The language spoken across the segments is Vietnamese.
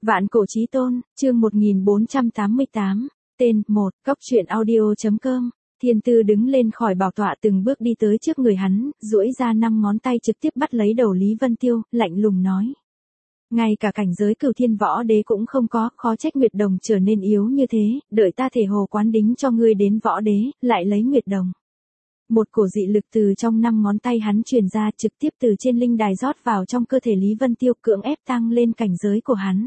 Vạn cổ chí tôn, chương 1488, tên, 1, Cóc truyện audio.com. Thiên Tư đứng lên khỏi bảo tọa từng bước đi tới trước người hắn, duỗi ra 5 ngón tay trực tiếp bắt lấy đầu Lý Vân Tiêu, lạnh lùng nói. Ngay cả cảnh giới Cửu Thiên Võ Đế cũng không có, khó trách Nguyệt Đồng trở nên yếu như thế, đợi ta thể hồ quán đính cho ngươi đến Võ Đế, lại lấy Nguyệt Đồng. Một cổ dị lực từ trong 5 ngón tay hắn truyền ra trực tiếp từ trên linh đài rót vào trong cơ thể Lý Vân Tiêu, cưỡng ép tăng lên cảnh giới của hắn.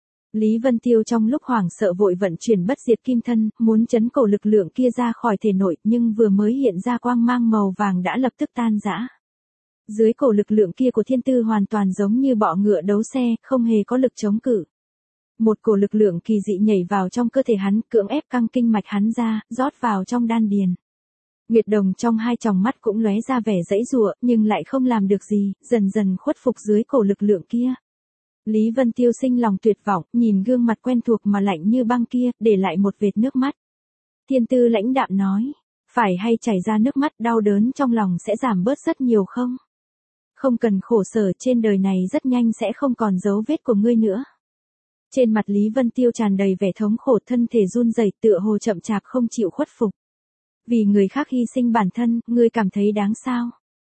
Lý Vân Tiêu trong lúc hoảng sợ vội vận chuyển bất diệt kim thân, muốn chấn cổ lực lượng kia ra khỏi thể nội, nhưng vừa mới hiện ra quang mang màu vàng đã lập tức tan rã. Dưới cổ lực lượng kia của Thiên Tư hoàn toàn giống như bọ ngựa đấu xe, không hề có lực chống cự. Một cổ lực lượng kỳ dị nhảy vào trong cơ thể hắn, cưỡng ép căng kinh mạch hắn ra, rót vào trong đan điền. Nguyệt Đồng trong hai tròng mắt cũng lóe ra vẻ giãy giụa, nhưng lại không làm được gì, dần dần khuất phục dưới cổ lực lượng kia. Lý Vân Tiêu sinh lòng tuyệt vọng, nhìn gương mặt quen thuộc mà lạnh như băng kia, để lại một vệt nước mắt. Thiên Tư lãnh đạm nói, phải hay chảy ra nước mắt, đau đớn trong lòng sẽ giảm bớt rất nhiều không? Không cần khổ sở, trên đời này rất nhanh sẽ không còn dấu vết của ngươi nữa. Trên mặt Lý Vân Tiêu tràn đầy vẻ thống khổ, thân thể run rẩy, tựa hồ chậm chạp không chịu khuất phục. Vì người khác hy sinh bản thân, ngươi cảm thấy đáng sao?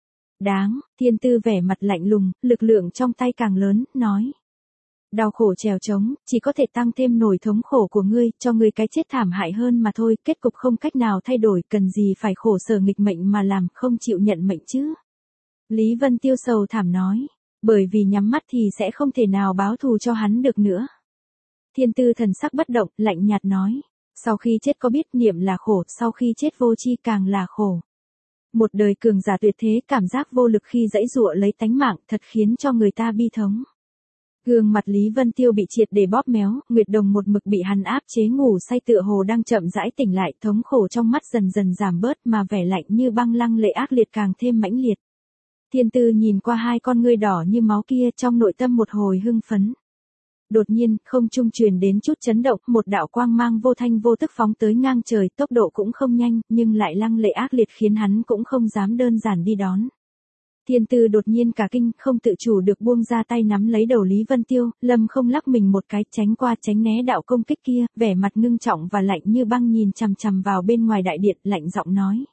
Đáng. Thiên Tư vẻ mặt lạnh lùng, lực lượng trong tay càng lớn, nói. Đau khổ trèo trống, chỉ có thể tăng thêm nỗi thống khổ của ngươi, cho ngươi cái chết thảm hại hơn mà thôi, kết cục không cách nào thay đổi, cần gì phải khổ sở nghịch mệnh mà làm, không chịu nhận mệnh chứ? Lý Vân Tiêu sầu thảm nói, bởi vì nhắm mắt thì sẽ không thể nào báo thù cho hắn được nữa. Thiên Tư thần sắc bất động, lạnh nhạt nói. Sau khi chết có biết niệm là khổ, sau khi chết vô tri càng là khổ. Một đời cường giả tuyệt thế, cảm giác vô lực khi giãy giụa lấy tánh mạng, thật khiến cho người ta bi thống. Gương mặt Lý Vân Tiêu bị triệt để bóp méo, Nguyệt Đồng một mực bị hắn áp chế ngủ say tựa hồ đang chậm rãi tỉnh lại, thống khổ trong mắt dần dần giảm bớt mà vẻ lạnh như băng lăng lệ ác liệt càng thêm mãnh liệt. Thiên Tư nhìn qua hai con ngươi đỏ như máu kia, trong nội tâm một hồi hưng phấn. Đột nhiên, không trung truyền đến chút chấn động, một đạo quang mang vô thanh vô tức phóng tới ngang trời, tốc độ cũng không nhanh, nhưng lại lăng lệ ác liệt khiến hắn cũng không dám đơn giản đi đón. Thiên Tư đột nhiên cả kinh, không tự chủ được buông ra tay nắm lấy đầu Lý Vân Tiêu, lâm không lắc mình một cái, tránh qua tránh né đạo công kích kia, vẻ mặt ngưng trọng và lạnh như băng nhìn chằm chằm vào bên ngoài đại điện, lạnh giọng nói.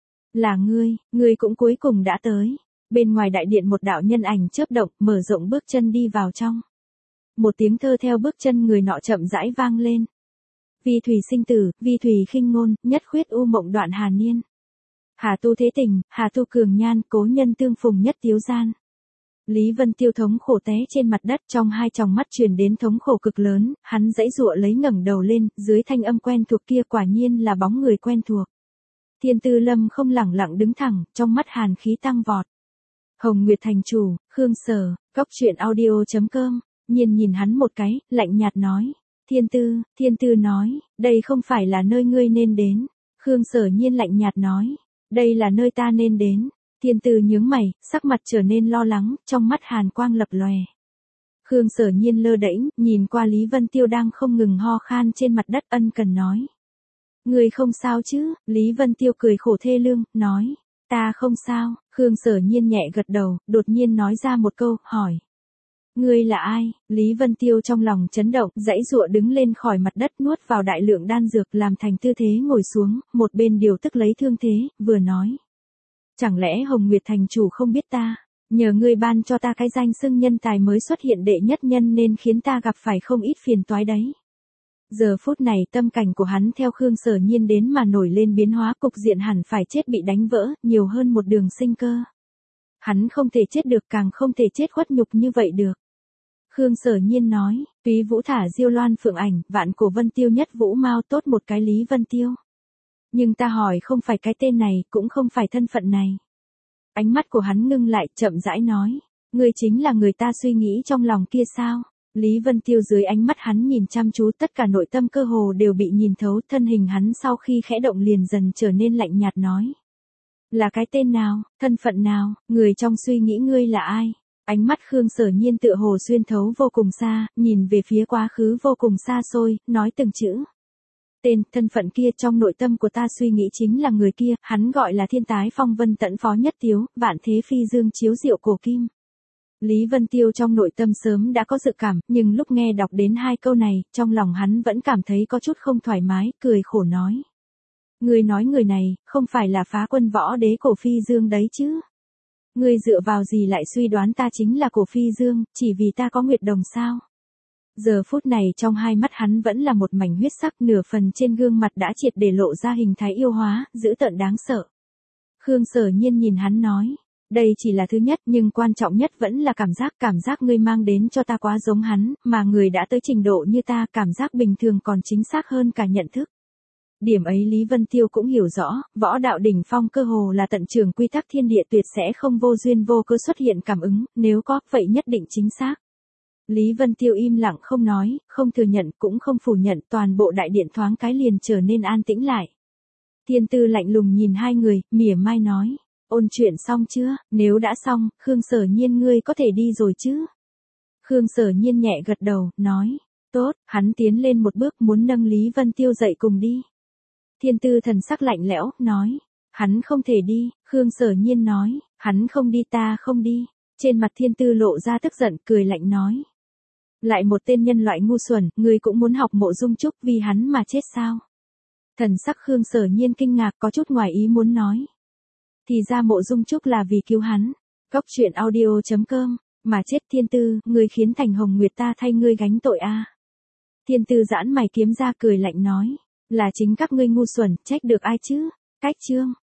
Là ngươi cũng cuối cùng đã tới. Bên ngoài đại điện một đạo nhân ảnh chớp động, mở rộng bước chân đi vào trong. Một tiếng thơ theo bước chân người nọ chậm rãi vang lên. Vi thủy sinh tử, vi thủy khinh ngôn, nhất khuyết u mộng đoạn hà niên. Hà tu thế tình, hà tu cường nhan, cố nhân tương phùng nhất tiếu gian. Lý Vân Tiêu thống khổ té trên mặt đất, trong hai tròng mắt truyền đến thống khổ cực lớn, hắn giãy giụa lấy ngẩng đầu lên, dưới thanh âm quen thuộc kia quả nhiên là bóng người quen thuộc. Thiên Tư lâm không lẳng lặng đứng thẳng, trong mắt hàn khí tăng vọt. Hồng Nguyệt thành chủ, Khương Sở, Cóc truyện audio.com. Nhìn hắn một cái, lạnh nhạt nói. Thiên Tư nói, đây không phải là nơi ngươi nên đến. Khương Sở Nhiên lạnh nhạt nói, đây là nơi ta nên đến. Thiên Tư nhướng mày, sắc mặt trở nên lo lắng, trong mắt hàn quang lập lòe. Khương Sở Nhiên lơ đễnh, nhìn qua Lý Vân Tiêu đang không ngừng ho khan trên mặt đất, ân cần nói. Ngươi không sao chứ? Lý Vân Tiêu cười khổ thê lương, nói. Ta không sao. Khương Sở Nhiên nhẹ gật đầu, đột nhiên nói ra một câu, hỏi. Ngươi là ai? Lý Vân Tiêu trong lòng chấn động, giãy giụa đứng lên khỏi mặt đất, nuốt vào đại lượng đan dược, làm thành tư thế ngồi xuống, một bên điều tức lấy thương thế, vừa nói. Chẳng lẽ Hồng Nguyệt thành chủ không biết ta? Nhờ ngươi ban cho ta cái danh xưng nhân tài mới xuất hiện đệ nhất nhân nên khiến ta gặp phải không ít phiền toái đấy. Giờ phút này tâm cảnh của hắn theo Khương Sở Nhiên đến mà nổi lên biến hóa, cục diện hẳn phải chết bị đánh vỡ, nhiều hơn một đường sinh cơ. Hắn không thể chết được, càng không thể chết khuất nhục như vậy được. Khương Sở Nhiên nói, Túy Vũ thả Diêu Loan Phượng Ảnh, Vạn Cổ Vân Tiêu nhất Vũ Mao tốt một cái Lý Vân Tiêu. Nhưng ta hỏi không phải cái tên này, cũng không phải thân phận này. Ánh mắt của hắn ngưng lại, chậm rãi nói, ngươi chính là người ta suy nghĩ trong lòng kia sao? Lý Vân Tiêu dưới ánh mắt hắn nhìn chăm chú, tất cả nội tâm cơ hồ đều bị nhìn thấu, thân hình hắn sau khi khẽ động liền dần trở nên lạnh nhạt nói. Là cái tên nào, thân phận nào, người trong suy nghĩ ngươi là ai? Ánh mắt Khương Sở Nhiên tựa hồ xuyên thấu vô cùng xa, nhìn về phía quá khứ vô cùng xa xôi, nói từng chữ. Tên, thân phận kia trong nội tâm của ta suy nghĩ chính là người kia, hắn gọi là thiên tái phong vân tẫn phó nhất tiếu, vạn thế phi dương chiếu diệu cổ kim. Lý Vân Tiêu trong nội tâm sớm đã có dự cảm, nhưng lúc nghe đọc đến hai câu này, trong lòng hắn vẫn cảm thấy có chút không thoải mái, cười khổ nói. Ngươi nói người này, không phải là Phá Quân Võ Đế Cổ Phi Dương đấy chứ? Ngươi dựa vào gì lại suy đoán ta chính là Cổ Phi Dương, chỉ vì ta có Nguyệt Đồng sao? Giờ phút này trong hai mắt hắn vẫn là một mảnh huyết sắc, nửa phần trên gương mặt đã triệt để lộ ra hình thái yêu hóa, dữ tợn đáng sợ. Khương Sở Nhiên nhìn hắn nói, đây chỉ là thứ nhất, nhưng quan trọng nhất vẫn là cảm giác ngươi mang đến cho ta quá giống hắn, mà người đã tới trình độ như ta, cảm giác bình thường còn chính xác hơn cả nhận thức. Điểm ấy Lý Vân Tiêu cũng hiểu rõ, võ đạo đỉnh phong cơ hồ là tận trường quy tắc thiên địa tuyệt sẽ không vô duyên vô cớ xuất hiện cảm ứng, nếu có, vậy nhất định chính xác. Lý Vân Tiêu im lặng không nói, không thừa nhận cũng không phủ nhận, toàn bộ đại điện thoáng cái liền trở nên an tĩnh lại. Thiên Tư lạnh lùng nhìn hai người, mỉa mai nói, ôn chuyện xong chưa, nếu đã xong, Khương Sở Nhiên ngươi có thể đi rồi chứ. Khương Sở Nhiên nhẹ gật đầu, nói, tốt, hắn tiến lên một bước muốn nâng Lý Vân Tiêu dậy cùng đi. Thiên Tư thần sắc lạnh lẽo, nói, hắn không thể đi, Khương Sở Nhiên nói, hắn không đi ta không đi. Trên mặt Thiên Tư lộ ra tức giận, cười lạnh nói. Lại một tên nhân loại ngu xuẩn, ngươi cũng muốn học Mộ Dung Trúc vì hắn mà chết sao? Thần sắc Khương Sở Nhiên kinh ngạc, có chút ngoài ý muốn nói. Thì ra Mộ Dung Trúc là vì cứu hắn. Cóc truyện audio.com, mà chết Thiên Tư, ngươi khiến Thành Hồng Nguyệt ta thay ngươi gánh tội a. Thiên Tư giãn mày kiếm ra cười lạnh nói. Là chính các ngươi ngu xuẩn, trách được ai chứ? Cách chương.